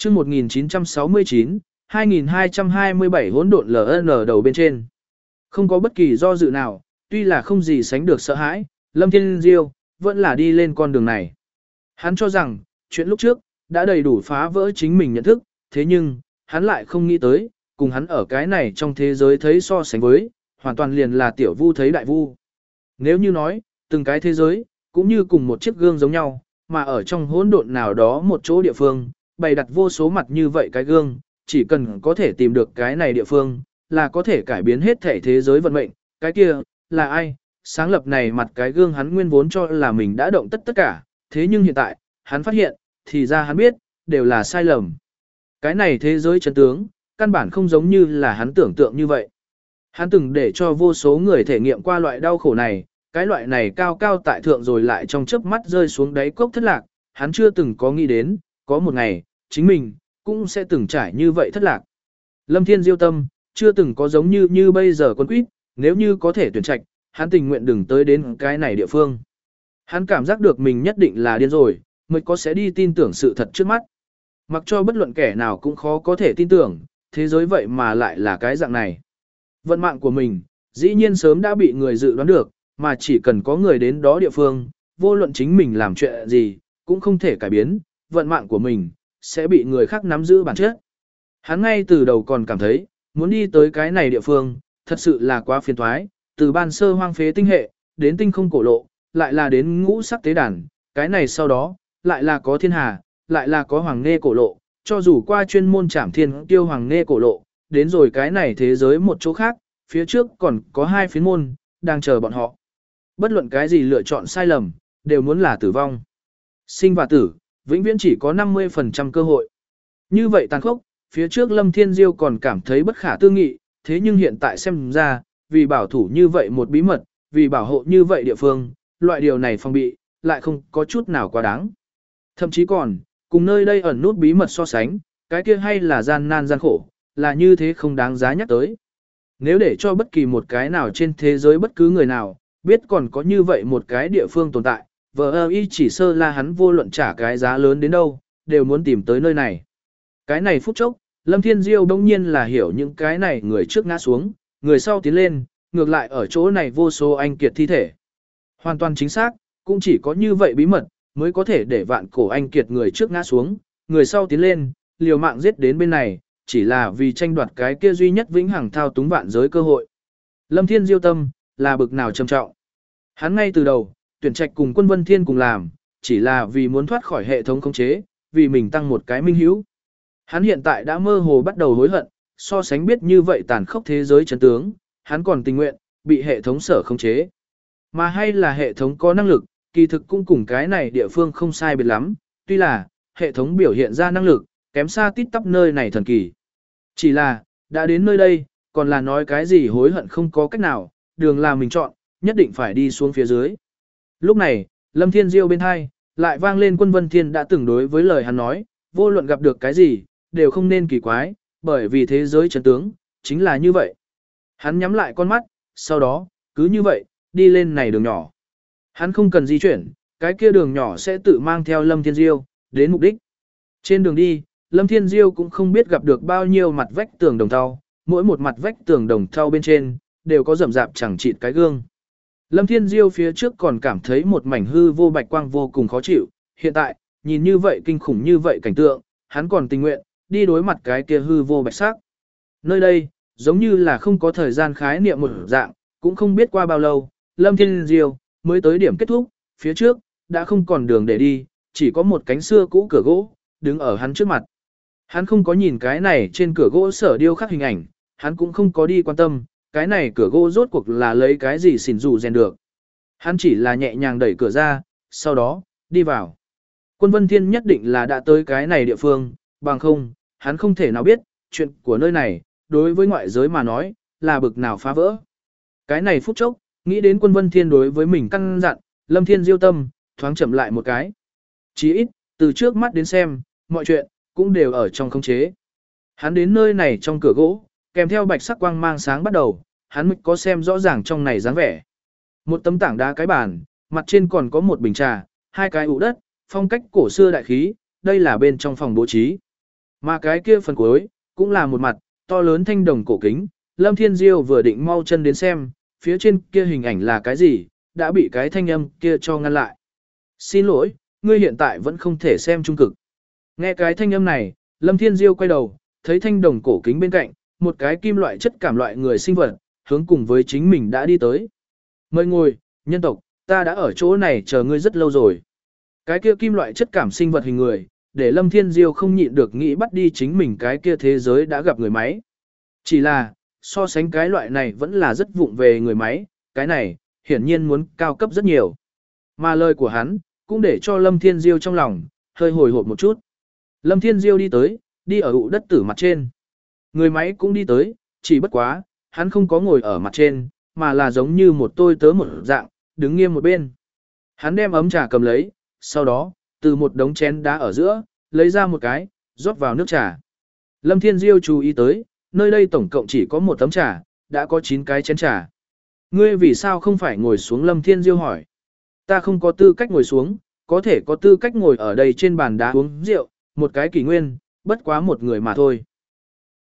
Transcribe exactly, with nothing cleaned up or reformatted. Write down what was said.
chương một nghìn chín trăm sáu mươi chín, hai nghìn hai trăm hai mươi bảy hỗn độn lờ en đầu bên trên. Không có bất kỳ do dự nào, tuy là không gì sánh được sợ hãi, Lâm Thiên Diêu vẫn là đi lên con đường này. Hắn cho rằng, chuyện lúc trước, đã đầy đủ phá vỡ chính mình nhận thức, thế nhưng, hắn lại không nghĩ tới, cùng hắn ở cái này trong thế giới thấy so sánh với, hoàn toàn liền là tiểu vu thấy đại vu. Nếu như nói, từng cái thế giới, cũng như cùng một chiếc gương giống nhau, mà ở trong hỗn độn nào đó một chỗ địa phương, bày đặt vô số mặt như vậy cái gương, chỉ cần có thể tìm được cái này địa phương, là có thể cải biến hết thể thế giới vận mệnh, cái kia, là ai? Sáng lập này mặt cái gương hắn nguyên vốn cho là mình đã động tất tất cả, thế nhưng hiện tại, hắn phát hiện, thì ra hắn biết, đều là sai lầm. Cái này thế giới chân tướng, căn bản không giống như là hắn tưởng tượng như vậy. Hắn từng để cho vô số người thể nghiệm qua loại đau khổ này, cái loại này cao cao tại thượng rồi lại trong chớp mắt rơi xuống đáy cốc thất lạc, hắn chưa từng có nghĩ đến, có một ngày, chính mình, cũng sẽ từng trải như vậy thất lạc. Lâm Thiên Diêu tâm, chưa từng có giống như như bây giờ quân quýt, nếu như có thể tuyển trạch, hắn tình nguyện đừng tới đến cái này địa phương. Hắn cảm giác được mình nhất định là điên rồi, mới có sẽ đi tin tưởng sự thật trước mắt. Mặc cho bất luận kẻ nào cũng khó có thể tin tưởng, thế giới vậy mà lại là cái dạng này. Vận mạng của mình, dĩ nhiên sớm đã bị người dự đoán được, mà chỉ cần có người đến đó địa phương, vô luận chính mình làm chuyện gì, cũng không thể cải biến, vận mạng của mình, sẽ bị người khác nắm giữ bản chất. Hắn ngay từ đầu còn cảm thấy, muốn đi tới cái này địa phương, thật sự là quá phiền toái, từ ban sơ hoang phế tinh hệ, đến tinh không cổ lộ, lại là đến ngũ sắc tế đàn, cái này sau đó, lại là có thiên hà, lại là có hoàng nghe cổ lộ, cho dù qua chuyên môn trảm thiên tiêu hoàng nghe cổ lộ, đến rồi cái này thế giới một chỗ khác, phía trước còn có hai phiến môn, đang chờ bọn họ. Bất luận cái gì lựa chọn sai lầm, đều muốn là tử vong. Sinh và tử, vĩnh viễn chỉ có năm mươi phần trăm cơ hội. Như vậy tàn khốc, phía trước Lâm Thiên Diêu còn cảm thấy bất khả tư nghị, thế nhưng hiện tại xem ra, vì bảo thủ như vậy một bí mật, vì bảo hộ như vậy địa phương, loại điều này phòng bị, lại không có chút nào quá đáng. Thậm chí còn, cùng nơi đây ẩn nút bí mật so sánh, cái kia hay là gian nan gian khổ, là như thế không đáng giá nhắc tới. Nếu để cho bất kỳ một cái nào trên thế giới bất cứ người nào, biết còn có như vậy một cái địa phương tồn tại, vờ ơ y chỉ sơ là hắn vô luận trả cái giá lớn đến đâu, đều muốn tìm tới nơi này. Cái này phút chốc, Lâm Thiên Diêu đông nhiên là hiểu những cái này người trước ngã xuống, người sau tiến lên, ngược lại ở chỗ này vô số anh kiệt thi thể. Hoàn toàn chính xác, cũng chỉ có như vậy bí mật, mới có thể để vạn cổ anh kiệt người trước ngã xuống, người sau tiến lên, liều mạng giết đến bên này, chỉ là vì tranh đoạt cái kia duy nhất vĩnh hằng thao túng vạn giới cơ hội. Lâm Thiên Diêu tâm, là bực nào trầm trọng. Hắn ngay từ đầu, tuyển trạch cùng Quân Vân Thiên cùng làm, chỉ là vì muốn thoát khỏi hệ thống khống chế, vì mình tăng một cái minh hữu. Hắn hiện tại đã mơ hồ bắt đầu hối hận, so sánh biết như vậy tàn khốc thế giới chân tướng, hắn còn tình nguyện, bị hệ thống sở khống chế. Mà hay là hệ thống có năng lực, kỳ thực cũng cùng cái này địa phương không sai biệt lắm, tuy là, hệ thống biểu hiện ra năng lực, kém xa tít tắp nơi này thần kỳ. Chỉ là, đã đến nơi đây, còn là nói cái gì hối hận không có cách nào, đường là mình chọn, nhất định phải đi xuống phía dưới. Lúc này, Lâm Thiên Diêu bên hai, lại vang lên Quân Vân Thiên đã từng đối với lời hắn nói, vô luận gặp được cái gì, đều không nên kỳ quái, bởi vì thế giới chân tướng, chính là như vậy. Hắn nhắm lại con mắt, sau đó, cứ như vậy, đi lên này đường nhỏ. Hắn không cần di chuyển, cái kia đường nhỏ sẽ tự mang theo Lâm Thiên Diêu, đến mục đích. Trên đường đi, Lâm Thiên Diêu cũng không biết gặp được bao nhiêu mặt vách tường đồng thau, mỗi một mặt vách tường đồng thau bên trên, đều có rậm rạp chẳng chịt cái gương. Lâm Thiên Diêu phía trước còn cảm thấy một mảnh hư vô bạch quang vô cùng khó chịu, hiện tại, nhìn như vậy kinh khủng như vậy cảnh tượng, hắn còn tình nguyện, đi đối mặt cái kia hư vô bạch sắc. Nơi đây, giống như là không có thời gian khái niệm một dạng, cũng không biết qua bao lâu, Lâm Thiên Diêu mới tới điểm kết thúc, phía trước, đã không còn đường để đi, chỉ có một cánh xưa cũ cửa gỗ, đứng ở hắn trước mặt. Hắn không có nhìn cái này trên cửa gỗ sở điêu khắc hình ảnh, hắn cũng không có đi quan tâm, cái này cửa gỗ rốt cuộc là lấy cái gì xỉn dù rèn được. Hắn chỉ là nhẹ nhàng đẩy cửa ra, sau đó, đi vào. Quân Vân Thiên nhất định là đã tới cái này địa phương, bằng không, hắn không thể nào biết, chuyện của nơi này, đối với ngoại giới mà nói, là bực nào phá vỡ. Cái này phút chốc, nghĩ đến Quân Vân Thiên đối với mình căn dặn, Lâm Thiên Diêu tâm, thoáng chậm lại một cái. Chỉ ít, từ trước mắt đến xem, mọi chuyện, cũng đều ở trong khống chế. Hắn đến nơi này trong cửa gỗ, kèm theo bạch sắc quang mang sáng bắt đầu, hắn mới có xem rõ ràng trong này dáng vẻ. Một tấm tảng đá cái bàn, mặt trên còn có một bình trà, hai cái ụ đất, phong cách cổ xưa đại khí, đây là bên trong phòng bố trí. Mà cái kia phần cuối, cũng là một mặt, to lớn thanh đồng cổ kính, Lâm Thiên Diêu vừa định mau chân đến xem, phía trên kia hình ảnh là cái gì, đã bị cái thanh âm kia cho ngăn lại. Xin lỗi, ngươi hiện tại vẫn không thể xem trung cực. Nghe cái thanh âm này, Lâm Thiên Diêu quay đầu, thấy thanh đồng cổ kính bên cạnh, một cái kim loại chất cảm loại người sinh vật, hướng cùng với chính mình đã đi tới. Mời ngồi, nhân tộc, ta đã ở chỗ này chờ ngươi rất lâu rồi. Cái kia kim loại chất cảm sinh vật hình người, để Lâm Thiên Diêu không nhịn được nghĩ bắt đi chính mình cái kia thế giới đã gặp người máy. Chỉ là, so sánh cái loại này vẫn là rất vụng về người máy, cái này, hiển nhiên muốn cao cấp rất nhiều. Mà lời của hắn, cũng để cho Lâm Thiên Diêu trong lòng, hơi hồi hộp một chút. Lâm Thiên Diêu đi tới, đi ở ụ đất tử mặt trên. Người máy cũng đi tới, chỉ bất quá, hắn không có ngồi ở mặt trên, mà là giống như một tôi tớ một dạng, đứng nghiêm một bên. Hắn đem ấm trà cầm lấy, sau đó, từ một đống chén đá ở giữa, lấy ra một cái, rót vào nước trà. Lâm Thiên Diêu chú ý tới, nơi đây tổng cộng chỉ có một tấm trà, đã có chín cái chén trà. Ngươi vì sao không phải ngồi xuống? Lâm Thiên Diêu hỏi. Ta không có tư cách ngồi xuống, có thể có tư cách ngồi ở đây trên bàn đá uống rượu, một cái kỷ nguyên, bất quá một người mà thôi.